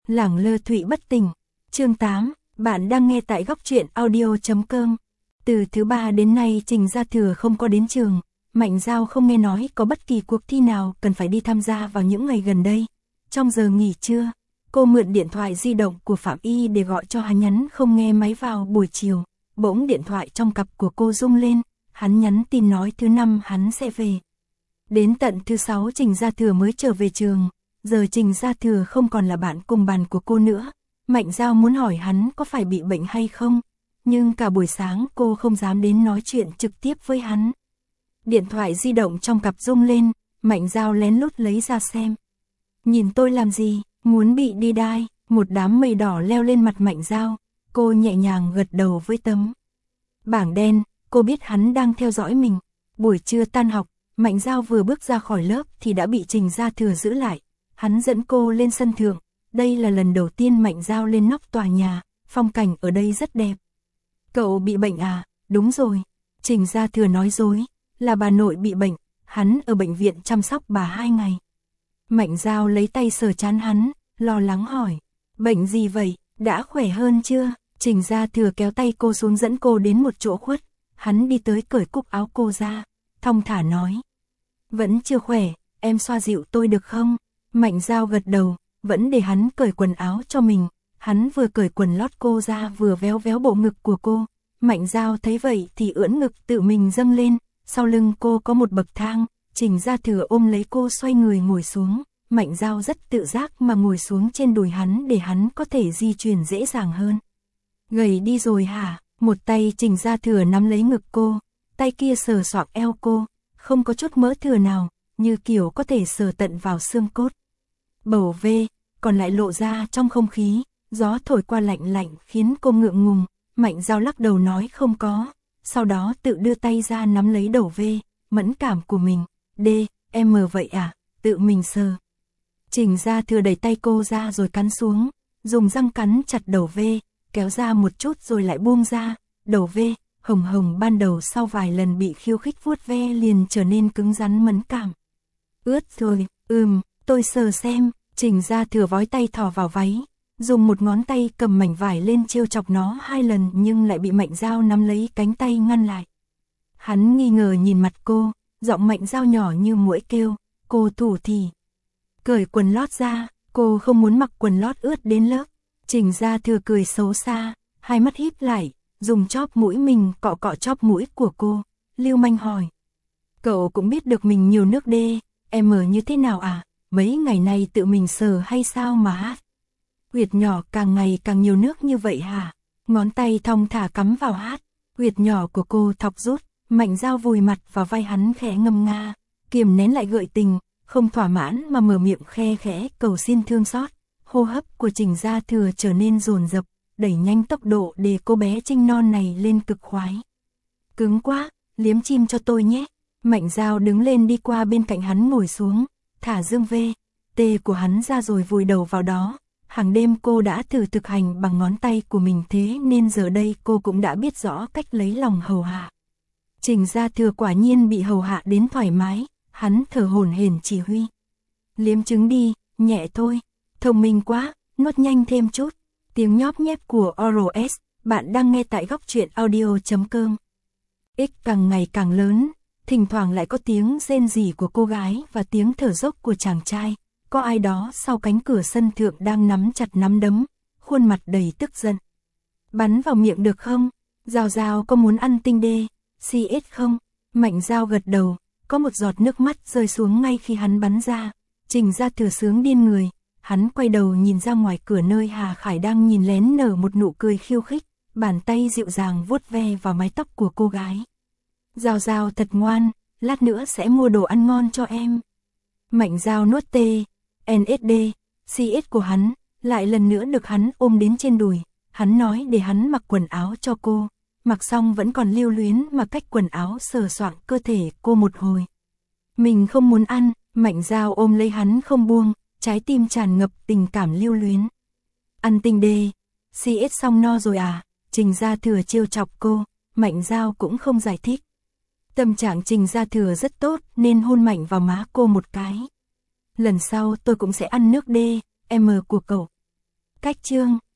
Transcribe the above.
Lẳng lơ thụy bất tỉnh. Chương 8, bạn đang nghe tại góc truyện audio.com. Từ thứ ba đến nay Trình Gia Thừa không có đến trường, Mạnh Giao không nghe nói có bất kỳ cuộc thi nào cần phải đi tham gia vào những ngày gần đây. Trong giờ nghỉ trưa, cô mượn điện thoại di động của Phạm Y để gọi cho hắn, nhắn không nghe máy vào buổi chiều. Bỗng điện thoại trong cặp của cô rung lên, hắn nhắn tin nói thứ năm hắn sẽ về. Đến tận thứ sáu Trình Gia Thừa mới trở về trường, giờ Trình Gia Thừa không còn là bạn cùng bàn của cô nữa. Mạnh Giao muốn hỏi hắn có phải bị bệnh hay không, nhưng cả buổi sáng cô không dám đến nói chuyện trực tiếp với hắn. Điện thoại di động trong cặp rung lên, Mạnh Giao lén lút lấy ra xem. Nhìn tôi làm gì, muốn bị đi đai, một đám mây đỏ leo lên mặt Mạnh Giao, cô nhẹ nhàng gật đầu với tấm bảng đen, cô biết hắn đang theo dõi mình. Buổi trưa tan học, Mạnh Giao vừa bước ra khỏi lớp thì đã bị Trình Gia Thừa giữ lại. Hắn dẫn cô lên sân thượng, đây là lần đầu tiên Mạnh Giao lên nóc tòa nhà, phong cảnh ở đây rất đẹp. Cậu bị bệnh à? Đúng rồi. Trình Gia Thừa nói dối, là bà nội bị bệnh, hắn ở bệnh viện chăm sóc bà 2 ngày. Mạnh Giao lấy tay sờ trán hắn, lo lắng hỏi, bệnh gì vậy, đã khỏe hơn chưa? Trình Gia Thừa kéo tay cô xuống dẫn cô đến một chỗ khuất, hắn đi tới cởi cúc áo cô ra, thong thả nói. Vẫn chưa khỏe, em xoa dịu tôi được không? Mạnh Giao gật đầu, vẫn để hắn cởi quần áo cho mình. Hắn vừa cởi quần lót cô ra vừa véo véo bộ ngực của cô. Mạnh Giao thấy vậy thì ưỡn ngực tự mình dâng lên, sau lưng cô có một bậc thang, Trình Gia Thừa ôm lấy cô xoay người ngồi xuống. Mạnh Giao rất tự giác mà ngồi xuống trên đùi hắn để hắn có thể di chuyển dễ dàng hơn. Gầy đi rồi hả? Một tay Trình Gia Thừa nắm lấy ngực cô, tay kia sờ soạng eo cô, không có chút mỡ thừa nào, như kiểu có thể sờ tận vào xương cốt. Bầu vê, còn lại lộ ra trong không khí, gió thổi qua lạnh lạnh khiến cô ngượng ngùng. Mạnh Giao lắc đầu nói không có, sau đó tự đưa tay ra nắm lấy đầu vê, mẫn cảm của mình. Em vậy à, tự mình sờ. Trình Gia Thừa đẩy tay cô ra rồi cắn xuống, dùng răng cắn chặt đầu vê, kéo ra một chút rồi lại buông ra. Đầu vê, hồng hồng ban đầu sau vài lần bị khiêu khích vuốt ve liền trở nên cứng rắn mẫn cảm. Ướt rồi, tôi sờ xem. Trình Gia Thừa vói tay thò vào váy, dùng một ngón tay cầm mảnh vải lên trêu chọc nó 2 lần nhưng lại bị Mạnh Giao nắm lấy cánh tay ngăn lại. Hắn nghi ngờ nhìn mặt cô, giọng Mạnh Giao nhỏ như muỗi kêu, cô thủ thì. Cởi quần lót ra, cô không muốn mặc quần lót ướt đến lớp. Trình Gia Thừa cười xấu xa, hai mắt híp lại, dùng chóp mũi mình cọ cọ chóp mũi của cô, lưu manh hỏi. Cậu cũng biết được mình nhiều nước em như thế nào à? Mấy ngày nay tự mình sờ hay sao mà hát? Huyệt nhỏ càng ngày càng nhiều nước như vậy hả? Ngón tay thong thả cắm vào hát, huyệt nhỏ của cô thọc rút, Mạnh Giao vùi mặt vào vai hắn khẽ ngâm nga, kiềm nén lại gợi tình, không thỏa mãn mà mở miệng khe khẽ cầu xin thương xót. Hô hấp của Trình Gia Thừa trở nên dồn dập, đẩy nhanh tốc độ để cô bé trinh non này lên cực khoái. Cứng quá, liếm chim cho tôi nhé. Mạnh Giao đứng lên đi qua bên cạnh hắn ngồi xuống, thả dương vê, tê của hắn ra rồi vùi đầu vào đó. Hàng đêm cô đã thử thực hành bằng ngón tay của mình thế nên giờ đây cô cũng đã biết rõ cách lấy lòng hầu hạ. Trình Gia Thừa quả nhiên bị hầu hạ đến thoải mái, hắn thở hổn hển chỉ huy. Liếm trứng đi, nhẹ thôi, thông minh quá, nuốt nhanh thêm chút. Tiếng nhóp nhép của Oros, bạn đang nghe tại góc truyện audio.com. X càng ngày càng lớn, thỉnh thoảng lại có tiếng rên rỉ của cô gái và tiếng thở dốc của chàng trai. Có ai đó sau cánh cửa sân thượng đang nắm chặt nắm đấm, khuôn mặt đầy tức giận. Bắn vào miệng được không? Giao Giao có muốn ăn tinh CS không? Mạnh Giao gật đầu, có một giọt nước mắt rơi xuống ngay khi hắn bắn ra. Trình Gia Thừa sướng điên người, hắn quay đầu nhìn ra ngoài cửa nơi Hà Khải đang nhìn lén nở một nụ cười khiêu khích, bàn tay dịu dàng vuốt ve vào mái tóc của cô gái. Giao Giao thật ngoan, lát nữa sẽ mua đồ ăn ngon cho em. Mạnh Giao nuốt NSD, CS của hắn, lại lần nữa được hắn ôm đến trên đùi. Hắn nói để hắn mặc quần áo cho cô, mặc xong vẫn còn lưu luyến mà cách quần áo sờ soạng cơ thể cô một hồi. Mình không muốn ăn, Mạnh Giao ôm lấy hắn không buông, trái tim tràn ngập tình cảm lưu luyến. Ăn tinh CS xong no rồi à? Trình Gia Thừa trêu chọc cô, Mạnh Giao cũng không giải thích. Tâm trạng Trình Gia Thừa rất tốt nên hôn mạnh vào má cô một cái. Lần sau tôi cũng sẽ ăn nước em của cậu. Cách chương